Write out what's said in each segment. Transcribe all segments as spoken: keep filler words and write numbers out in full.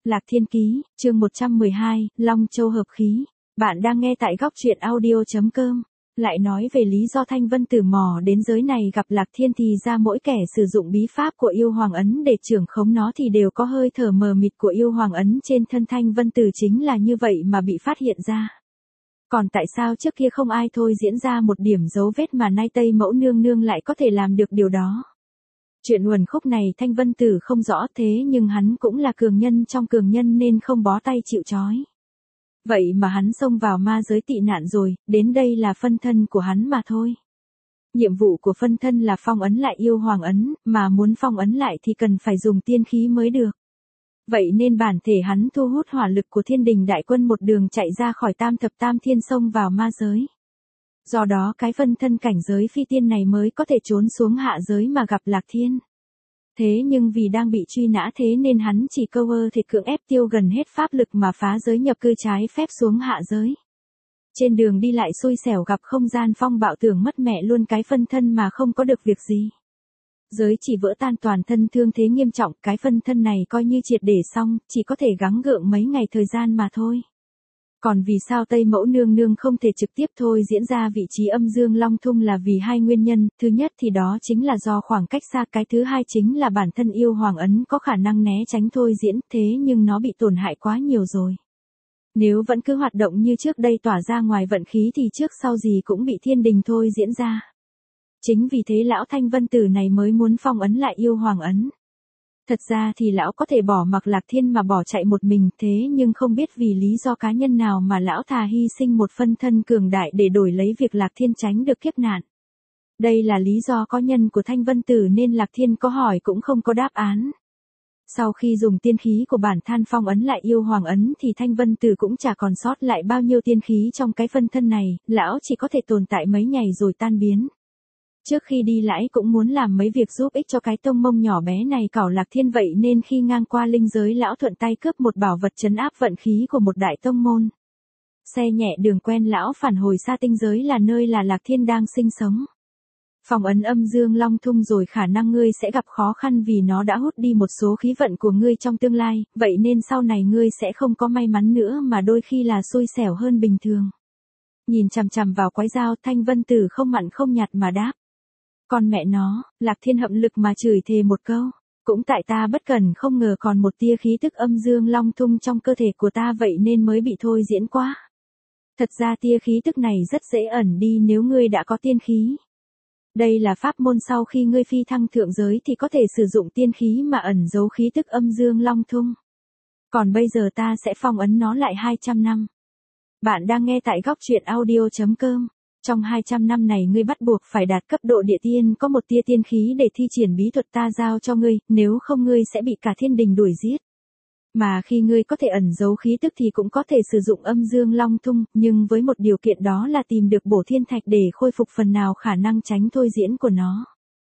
Lạc Thiên Ký, chương một trăm mười hai, Long Châu hợp khí. Bạn đang nghe tại góc truyện audio chấm com. Lại nói về lý do Thanh Vân Tử mò đến giới này gặp Lạc Thiên thì ra mỗi kẻ sử dụng bí pháp của yêu hoàng ấn để trưởng khống nó thì đều có hơi thở mờ mịt của yêu hoàng ấn trên thân Thanh Vân Tử, chính là như vậy mà bị phát hiện ra. Còn tại sao trước kia không ai thôi diễn ra một điểm dấu vết mà nay Tây Mẫu Nương Nương lại có thể làm được điều đó? Chuyện nguồn khúc này Thanh Vân Tử không rõ, thế nhưng hắn cũng là cường nhân trong cường nhân nên không bó tay chịu trói. Vậy mà hắn xông vào ma giới tị nạn rồi, đến đây là phân thân của hắn mà thôi. Nhiệm vụ của phân thân là phong ấn lại yêu hoàng ấn, mà muốn phong ấn lại thì cần phải dùng tiên khí mới được. Vậy nên bản thể hắn thu hút hỏa lực của thiên đình đại quân một đường chạy ra khỏi tam thập tam thiên xông vào ma giới. Do đó cái phân thân cảnh giới phi tiên này mới có thể trốn xuống hạ giới mà gặp Lạc Thiên. Thế nhưng vì đang bị truy nã thế nên hắn chỉ câu ơ thể cưỡng ép tiêu gần hết pháp lực mà phá giới nhập cư trái phép xuống hạ giới. Trên đường đi lại xui xẻo gặp không gian phong bạo, tưởng mất mẹ luôn cái phân thân mà không có được việc gì. Giới chỉ vỡ tan, toàn thân thương thế nghiêm trọng, cái phân thân này coi như triệt để xong, chỉ có thể gắng gượng mấy ngày thời gian mà thôi. Còn vì sao Tây Mẫu Nương Nương không thể trực tiếp thôi diễn ra vị trí âm dương long thung là vì hai nguyên nhân, thứ nhất thì đó chính là do khoảng cách xa, cái thứ hai chính là bản thân yêu hoàng ấn có khả năng né tránh thôi diễn, thế nhưng nó bị tổn hại quá nhiều rồi. Nếu vẫn cứ hoạt động như trước đây tỏa ra ngoài vận khí thì trước sau gì cũng bị thiên đình thôi diễn ra. Chính vì thế lão Thanh Vân Tử này mới muốn phong ấn lại yêu hoàng ấn. Thật ra thì lão có thể bỏ mặc Lạc Thiên mà bỏ chạy một mình, thế nhưng không biết vì lý do cá nhân nào mà lão thà hy sinh một phân thân cường đại để đổi lấy việc Lạc Thiên tránh được kiếp nạn. Đây là lý do có nhân của Thanh Vân Tử nên Lạc Thiên có hỏi cũng không có đáp án. Sau khi dùng tiên khí của bản than phong ấn lại yêu hoàng ấn thì Thanh Vân Tử cũng chả còn sót lại bao nhiêu tiên khí trong cái phân thân này, lão chỉ có thể tồn tại mấy ngày rồi tan biến. Trước khi đi lãi cũng muốn làm mấy việc giúp ích cho cái tông mông nhỏ bé này cảo Lạc Thiên, vậy nên khi ngang qua linh giới lão thuận tay cướp một bảo vật trấn áp vận khí của một đại tông môn. Xe nhẹ đường quen, lão phản hồi xa tinh giới là nơi là Lạc Thiên đang sinh sống. Phong ấn âm dương long thung rồi khả năng ngươi sẽ gặp khó khăn vì nó đã hút đi một số khí vận của ngươi trong tương lai, vậy nên sau này ngươi sẽ không có may mắn nữa mà đôi khi là xui xẻo hơn bình thường. Nhìn chằm chằm vào quái dao, Thanh Vân Tử không mặn không nhạt mà đáp. Con mẹ nó, Lạc Thiên hậm lực mà chửi thề một câu. Cũng tại ta bất cẩn không ngờ còn một tia khí tức âm dương long thung trong cơ thể của ta vậy nên mới bị thôi diễn quá. Thật ra tia khí tức này rất dễ ẩn đi nếu ngươi đã có tiên khí. Đây là pháp môn sau khi ngươi phi thăng thượng giới thì có thể sử dụng tiên khí mà ẩn giấu khí tức âm dương long thung. Còn bây giờ ta sẽ phong ấn nó lại hai trăm năm. Bạn đang nghe tại góc truyện audio chấm com. Trong hai trăm năm này ngươi bắt buộc phải đạt cấp độ địa tiên, có một tia tiên khí để thi triển bí thuật ta giao cho ngươi, nếu không ngươi sẽ bị cả thiên đình đuổi giết. Mà khi ngươi có thể ẩn giấu khí tức thì cũng có thể sử dụng âm dương long thung, nhưng với một điều kiện đó là tìm được bổ thiên thạch để khôi phục phần nào khả năng tránh thôi diễn của nó.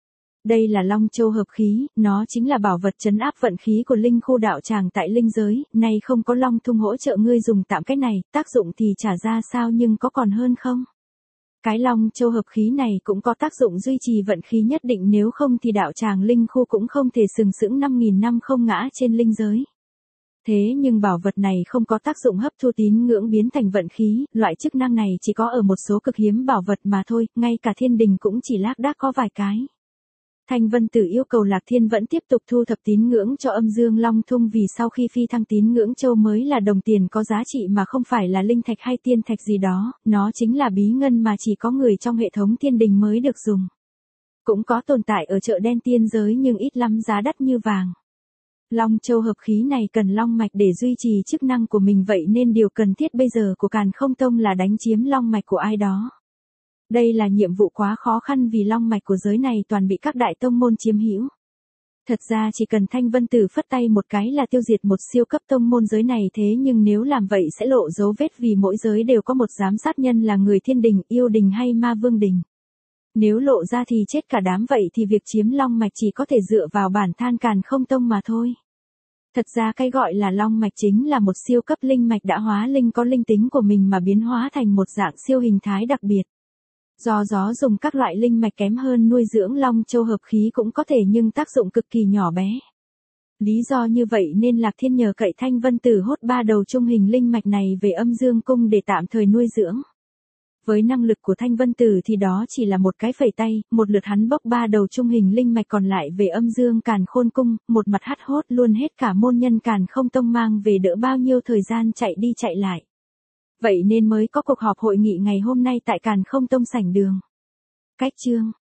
Đây là Long Châu hợp khí, nó chính là bảo vật trấn áp vận khí của linh khu đạo tràng tại linh giới, nay không có long thung hỗ trợ ngươi dùng tạm cách này, tác dụng thì chả ra sao nhưng có còn hơn không? Cái Long Châu hợp khí này cũng có tác dụng duy trì vận khí nhất định, nếu không thì đạo tràng linh khu cũng không thể sừng sững năm nghìn năm không ngã trên linh giới. Thế nhưng bảo vật này không có tác dụng hấp thu tín ngưỡng biến thành vận khí, loại chức năng này chỉ có ở một số cực hiếm bảo vật mà thôi, ngay cả thiên đình cũng chỉ lác đác có vài cái. Thanh Vân Tử yêu cầu Lạc Thiên vẫn tiếp tục thu thập tín ngưỡng cho âm dương long thung vì sau khi phi thăng tín ngưỡng châu mới là đồng tiền có giá trị mà không phải là linh thạch hay tiên thạch gì đó, nó chính là bí ngân mà chỉ có người trong hệ thống thiên đình mới được dùng. Cũng có tồn tại ở chợ đen tiên giới nhưng ít lắm giá đắt như vàng. Long Châu hợp khí này cần long mạch để duy trì chức năng của mình, vậy nên điều cần thiết bây giờ của Càn Không Tông là đánh chiếm long mạch của ai đó. Đây là nhiệm vụ quá khó khăn vì long mạch của giới này toàn bị các đại tông môn chiếm hữu. Thật ra chỉ cần Thanh Vân Tử phất tay một cái là tiêu diệt một siêu cấp tông môn giới này, thế nhưng nếu làm vậy sẽ lộ dấu vết vì mỗi giới đều có một giám sát nhân là người thiên đình, yêu đình hay ma vương đình. Nếu lộ ra thì chết cả đám, vậy thì việc chiếm long mạch chỉ có thể dựa vào bản than Càn Không Tông mà thôi. Thật ra cái gọi là long mạch chính là một siêu cấp linh mạch đã hóa linh, có linh tính của mình mà biến hóa thành một dạng siêu hình thái đặc biệt. Do gió dùng các loại linh mạch kém hơn nuôi dưỡng Long Châu hợp khí cũng có thể nhưng tác dụng cực kỳ nhỏ bé. Lý do như vậy nên Lạc Thiên nhờ cậy Thanh Vân Tử hốt ba đầu trung hình linh mạch này về Âm Dương Cung để tạm thời nuôi dưỡng. Với năng lực của Thanh Vân Tử thì đó chỉ là một cái phẩy tay, một lượt hắn bốc ba đầu trung hình linh mạch còn lại về Âm Dương Càn Khôn Cung, một mặt hắt hốt luôn hết cả môn nhân Càn Không Tông mang về đỡ bao nhiêu thời gian chạy đi chạy lại. Vậy nên mới có cuộc họp hội nghị ngày hôm nay tại Càn Không Tông sảnh đường. Cách chương